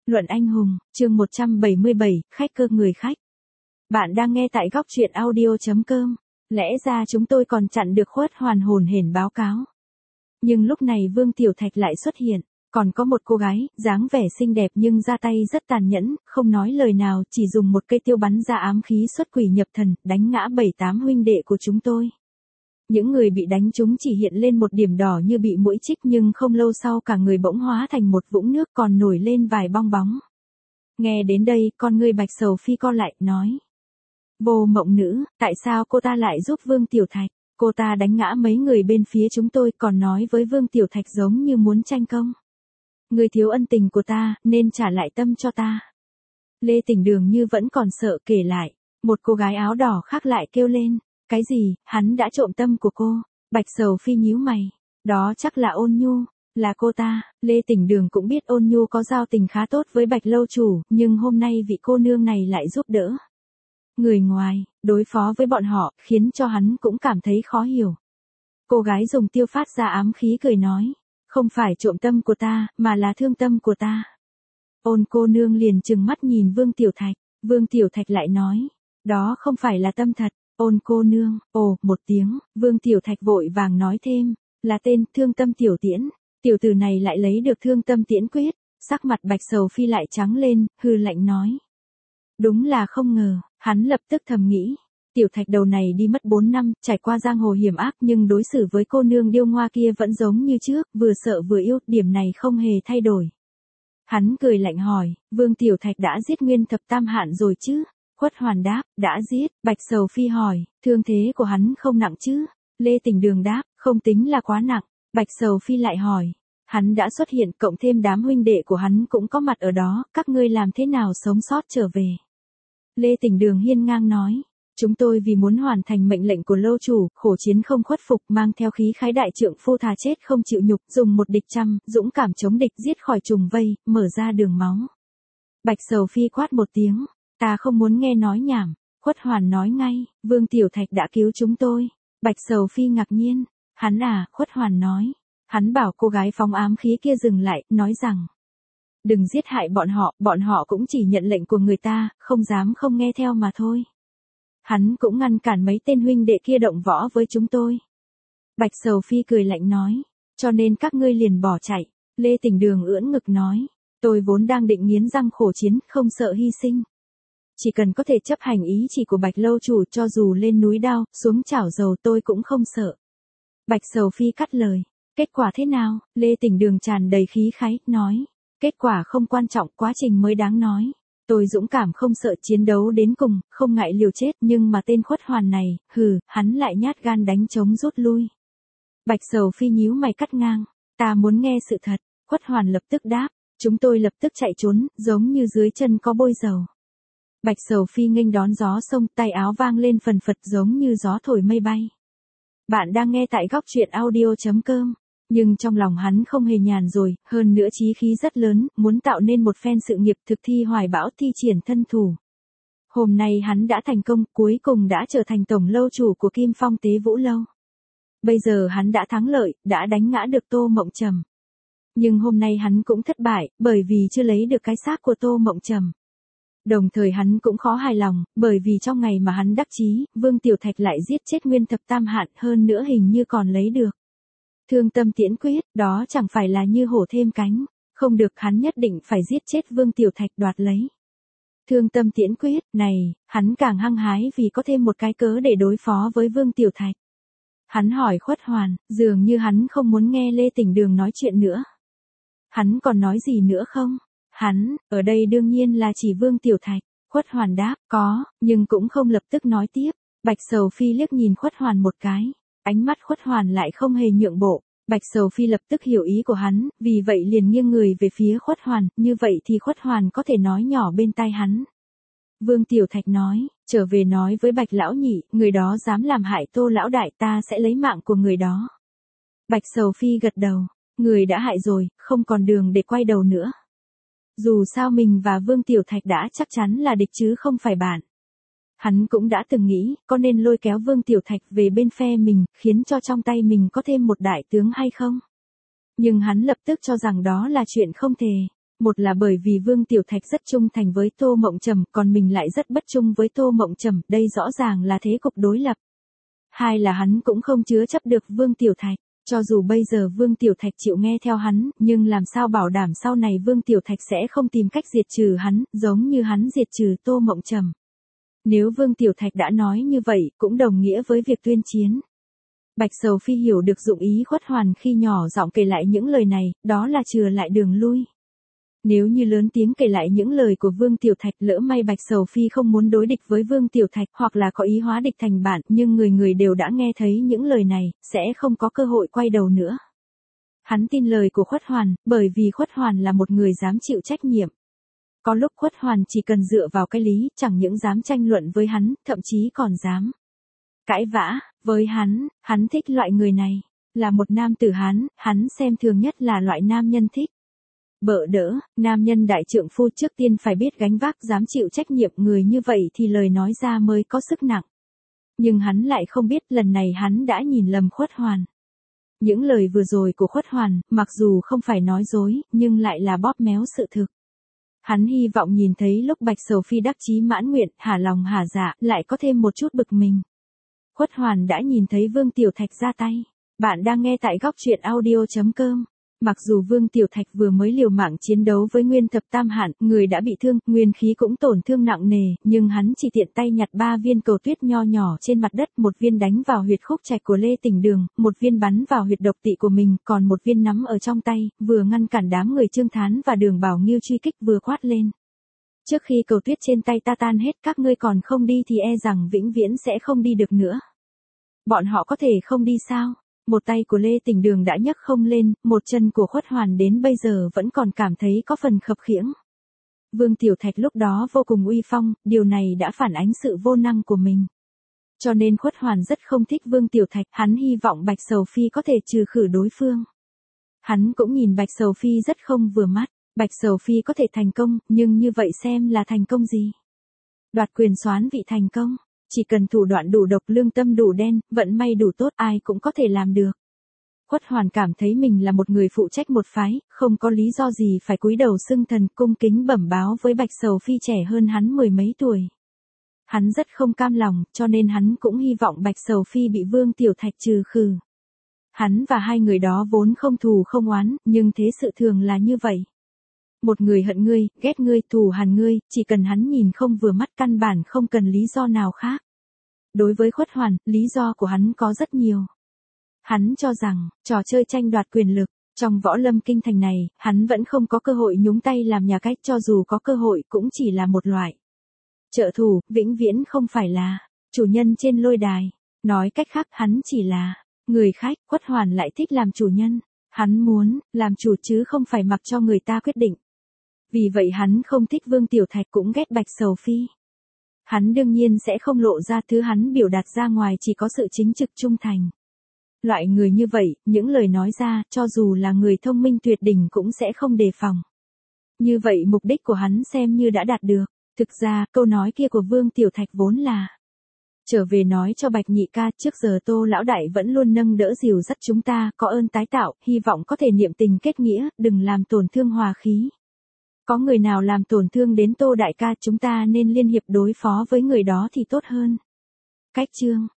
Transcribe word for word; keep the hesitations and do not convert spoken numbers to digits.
Luận anh hùng, chương một trăm bảy mươi bảy, khách cơ người khách. Bạn đang nghe tại góc truyện audio chấm com. Lẽ ra chúng tôi còn chặn được Khuất Hoàn hồn hển báo cáo. Nhưng lúc này Vương Tiểu Thạch lại xuất hiện, còn có một cô gái, dáng vẻ xinh đẹp nhưng ra tay rất tàn nhẫn, không nói lời nào, chỉ dùng một cây tiêu bắn ra ám khí xuất quỷ nhập thần, đánh ngã bảy tám huynh đệ của chúng tôi. Những người bị đánh chúng chỉ hiện lên một điểm đỏ như bị muỗi chích, nhưng không lâu sau cả người bỗng hóa thành một vũng nước còn nổi lên vài bong bóng. Nghe đến đây, con người Bạch Sầu Phi co lại, nói. Vô Mộng Nữ, tại sao cô ta lại giúp Vương Tiểu Thạch? Cô ta đánh ngã mấy người bên phía chúng tôi còn nói với Vương Tiểu Thạch giống như muốn tranh công. Người thiếu ân tình của ta, nên trả lại tâm cho ta. Lê Tỉnh Đường như vẫn còn sợ kể lại. Một cô gái áo đỏ khác lại kêu lên. Cái gì, hắn đã trộm tâm của cô? Bạch Sầu Phi nhíu mày. Đó chắc là Ôn Nhu, là cô ta. Lê Tỉnh Đường cũng biết Ôn Nhu có giao tình khá tốt với Bạch lâu chủ, nhưng hôm nay vị cô nương này lại giúp đỡ người ngoài, đối phó với bọn họ, khiến cho hắn cũng cảm thấy khó hiểu. Cô gái dùng tiêu phát ra ám khí cười nói. Không phải trộm tâm của ta, mà là thương tâm của ta. Ôn cô nương liền trừng mắt nhìn Vương Tiểu Thạch. Vương Tiểu Thạch lại nói. Đó không phải là tâm thật. Ôn cô nương, ồ, một tiếng, Vương Tiểu Thạch vội vàng nói thêm, là tên Thương Tâm Tiểu Tiễn. Tiểu tử này lại lấy được Thương Tâm Tiễn quyết, sắc mặt Bạch Sầu Phi lại trắng lên, hư lạnh nói. Đúng là không ngờ, hắn lập tức thầm nghĩ. Tiểu Thạch đầu này đi mất bốn năm, trải qua giang hồ hiểm ác nhưng đối xử với cô nương điêu ngoa kia vẫn giống như trước, vừa sợ vừa yêu, điểm này không hề thay đổi. Hắn cười lạnh hỏi, Vương Tiểu Thạch đã giết Nguyên Thập Tam Hạn rồi chứ? Khuất Hoàn đáp, đã giết. Bạch Sầu Phi hỏi, thương thế của hắn không nặng chứ? Lê Tỉnh Đường đáp, không tính là quá nặng. Bạch Sầu Phi lại hỏi, hắn đã xuất hiện, cộng thêm đám huynh đệ của hắn cũng có mặt ở đó, các ngươi làm thế nào sống sót trở về? Lê Tỉnh Đường hiên ngang nói, chúng tôi vì muốn hoàn thành mệnh lệnh của lâu chủ, khổ chiến không khuất phục, mang theo khí khái đại trượng phu thà chết không chịu nhục, dùng một địch trăm, dũng cảm chống địch giết khỏi trùng vây, mở ra đường máu. Bạch Sầu Phi quát một tiếng. Ta không muốn nghe nói nhảm. Khuất Hoàn nói ngay, Vương Tiểu Thạch đã cứu chúng tôi. Bạch Sầu Phi ngạc nhiên. Hắn à, Khuất Hoàn nói. Hắn bảo cô gái phóng ám khí kia dừng lại, nói rằng. Đừng giết hại bọn họ, bọn họ cũng chỉ nhận lệnh của người ta, không dám không nghe theo mà thôi. Hắn cũng ngăn cản mấy tên huynh đệ kia động võ với chúng tôi. Bạch Sầu Phi cười lạnh nói. Cho nên các ngươi liền bỏ chạy. Lê Tỉnh Đường ưỡn ngực nói. Tôi vốn đang định nghiến răng khổ chiến, không sợ hy sinh. Chỉ cần có thể chấp hành ý chỉ của Bạch lâu chủ, cho dù lên núi đao, xuống chảo dầu tôi cũng không sợ. Bạch Sầu Phi cắt lời. Kết quả thế nào? Lê Tỉnh Đường tràn đầy khí khái, nói. Kết quả không quan trọng, quá trình mới đáng nói. Tôi dũng cảm không sợ, chiến đấu đến cùng, không ngại liều chết, nhưng mà tên Khuất Hoàn này, hừ, hắn lại nhát gan đánh trống rút lui. Bạch Sầu Phi nhíu mày cắt ngang. Ta muốn nghe sự thật. Khuất Hoàn lập tức đáp. Chúng tôi lập tức chạy trốn, giống như dưới chân có bôi dầu. Bạch Sầu Phi nghênh đón gió sông, tay áo vang lên phần phật giống như gió thổi mây bay. Bạn đang nghe tại góc truyện audio chấm com. Nhưng trong lòng hắn không hề nhàn rồi, hơn nữa chí khí rất lớn, muốn tạo nên một phen sự nghiệp thực thi hoài bão, thi triển thân thủ. Hôm nay hắn đã thành công, cuối cùng đã trở thành tổng lâu chủ của Kim Phong Tế Vũ Lâu. Bây giờ hắn đã thắng lợi, đã đánh ngã được Tô Mộng Trầm. Nhưng hôm nay hắn cũng thất bại, bởi vì chưa lấy được cái xác của Tô Mộng Trầm. Đồng thời hắn cũng khó hài lòng, bởi vì trong ngày mà hắn đắc chí, Vương Tiểu Thạch lại giết chết Nguyên Thập Tam Hạn, hơn nữa hình như còn lấy được Thương Tâm Tiễn quyết, đó chẳng phải là như hổ thêm cánh. Không được, hắn nhất định phải giết chết Vương Tiểu Thạch đoạt lấy Thương Tâm Tiễn quyết. Này, hắn càng hăng hái vì có thêm một cái cớ để đối phó với Vương Tiểu Thạch. Hắn hỏi Khuất Hoàn, dường như hắn không muốn nghe Lê Tỉnh Đường nói chuyện nữa. Hắn còn nói gì nữa không? Hắn, ở đây đương nhiên là chỉ Vương Tiểu Thạch. Khuất Hoàn đáp, có, nhưng cũng không lập tức nói tiếp. Bạch Sầu Phi liếc nhìn Khuất Hoàn một cái. Ánh mắt Khuất Hoàn lại không hề nhượng bộ. Bạch Sầu Phi lập tức hiểu ý của hắn, vì vậy liền nghiêng người về phía Khuất Hoàn, như vậy thì Khuất Hoàn có thể nói nhỏ bên tai hắn. Vương Tiểu Thạch nói, trở về nói với Bạch Lão Nhị, người đó dám làm hại Tô Lão Đại, ta sẽ lấy mạng của người đó. Bạch Sầu Phi gật đầu, người đã hại rồi, không còn đường để quay đầu nữa. Dù sao mình và Vương Tiểu Thạch đã chắc chắn là địch chứ không phải bạn. Hắn cũng đã từng nghĩ, có nên lôi kéo Vương Tiểu Thạch về bên phe mình, khiến cho trong tay mình có thêm một đại tướng hay không? Nhưng hắn lập tức cho rằng đó là chuyện không thể. Một là bởi vì Vương Tiểu Thạch rất trung thành với Tô Mộng Trầm, còn mình lại rất bất trung với Tô Mộng Trầm, đây rõ ràng là thế cục đối lập. Hai là hắn cũng không chứa chấp được Vương Tiểu Thạch, cho dù bây giờ Vương Tiểu Thạch chịu nghe theo hắn, nhưng làm sao bảo đảm sau này Vương Tiểu Thạch sẽ không tìm cách diệt trừ hắn, giống như hắn diệt trừ Tô Mộng Trầm. Nếu Vương Tiểu Thạch đã nói như vậy, cũng đồng nghĩa với việc tuyên chiến. Bạch Sầu Phi hiểu được dụng ý Khuất Hoàn khi nhỏ giọng kể lại những lời này, đó là chừa lại đường lui. Nếu như lớn tiếng kể lại những lời của Vương Tiểu Thạch, lỡ may Bạch Sầu Phi không muốn đối địch với Vương Tiểu Thạch hoặc là có ý hóa địch thành bạn, nhưng người người đều đã nghe thấy những lời này, sẽ không có cơ hội quay đầu nữa. Hắn tin lời của Khuất Hoàn, bởi vì Khuất Hoàn là một người dám chịu trách nhiệm. Có lúc Khuất Hoàn chỉ cần dựa vào cái lý, chẳng những dám tranh luận với hắn, thậm chí còn dám cãi vã với hắn. Hắn thích loại người này. Là một nam tử Hán, hắn xem thường nhất là loại nam nhân thích bợ đỡ, nam nhân đại trượng phu trước tiên phải biết gánh vác, dám chịu trách nhiệm, người như vậy thì lời nói ra mới có sức nặng. Nhưng hắn lại không biết lần này hắn đã nhìn lầm Khuất Hoàn. Những lời vừa rồi của Khuất Hoàn, mặc dù không phải nói dối, nhưng lại là bóp méo sự thực. Hắn hy vọng nhìn thấy lúc Bạch Sầu Phi đắc chí mãn nguyện, hả lòng hả dạ, lại có thêm một chút bực mình. Khuất Hoàn đã nhìn thấy Vương Tiểu Thạch ra tay. Bạn đang nghe tại góc truyện audio chấm com. Mặc dù Vương Tiểu Thạch vừa mới liều mạng chiến đấu với Nguyên Thập Tam Hạn, người đã bị thương, nguyên khí cũng tổn thương nặng nề, nhưng hắn chỉ tiện tay nhặt ba viên cầu tuyết nho nhỏ trên mặt đất, một viên đánh vào huyệt khúc trạch của Lê Tỉnh Đường, một viên bắn vào huyệt độc tỵ của mình, còn một viên nắm ở trong tay, vừa ngăn cản đám người Trương Thán và Đường Bảo Nghiêu truy kích, vừa quát lên. Trước khi cầu tuyết trên tay ta tan hết, các ngươi còn không đi thì e rằng vĩnh viễn sẽ không đi được nữa. Bọn họ có thể không đi sao? Một tay của Lê Tỉnh Đường đã nhấc không lên, một chân của Khuất Hoàn đến bây giờ vẫn còn cảm thấy có phần khập khiễng. Vương Tiểu Thạch lúc đó vô cùng uy phong, điều này đã phản ánh sự vô năng của mình. Cho nên Khuất Hoàn rất không thích Vương Tiểu Thạch, hắn hy vọng Bạch Sầu Phi có thể trừ khử đối phương. Hắn cũng nhìn Bạch Sầu Phi rất không vừa mắt, Bạch Sầu Phi có thể thành công, nhưng như vậy xem là thành công gì? Đoạt quyền soán vị thành công. Chỉ cần thủ đoạn đủ độc, lương tâm đủ đen, vận may đủ tốt, ai cũng có thể làm được. Khuất Hoàn cảm thấy mình là một người phụ trách một phái, không có lý do gì phải cúi đầu xưng thần, cung kính bẩm báo với Bạch Sầu Phi trẻ hơn hắn mười mấy tuổi. Hắn rất không cam lòng, cho nên hắn cũng hy vọng Bạch Sầu Phi bị Vương Tiểu Thạch trừ khử. Hắn và hai người đó vốn không thù không oán, nhưng thế sự thường là như vậy. Một người hận ngươi, ghét ngươi, thù hằn ngươi, chỉ cần hắn nhìn không vừa mắt, căn bản không cần lý do nào khác. Đối với Khuất Hoàn, lý do của hắn có rất nhiều. Hắn cho rằng, trò chơi tranh đoạt quyền lực, trong võ lâm kinh thành này, hắn vẫn không có cơ hội nhúng tay làm nhà cách, cho dù có cơ hội cũng chỉ là một loại trợ thủ, vĩnh viễn không phải là chủ nhân trên lôi đài. Nói cách khác, hắn chỉ là người khách. Khuất Hoàn lại thích làm chủ nhân. Hắn muốn làm chủ chứ không phải mặc cho người ta quyết định. Vì vậy hắn không thích Vương Tiểu Thạch, cũng ghét Bạch Sầu Phi. Hắn đương nhiên sẽ không lộ ra thứ hắn biểu đạt ra ngoài, chỉ có sự chính trực trung thành. Loại người như vậy, những lời nói ra, cho dù là người thông minh tuyệt đỉnh cũng sẽ không đề phòng. Như vậy mục đích của hắn xem như đã đạt được. Thực ra, câu nói kia của Vương Tiểu Thạch vốn là trở về nói cho Bạch nhị ca, trước giờ Tô lão đại vẫn luôn nâng đỡ dìu dắt chúng ta, có ơn tái tạo, hy vọng có thể niệm tình kết nghĩa, đừng làm tổn thương hòa khí. Có người nào làm tổn thương đến Tô đại ca, chúng ta nên liên hiệp đối phó với người đó thì tốt hơn. Cách chương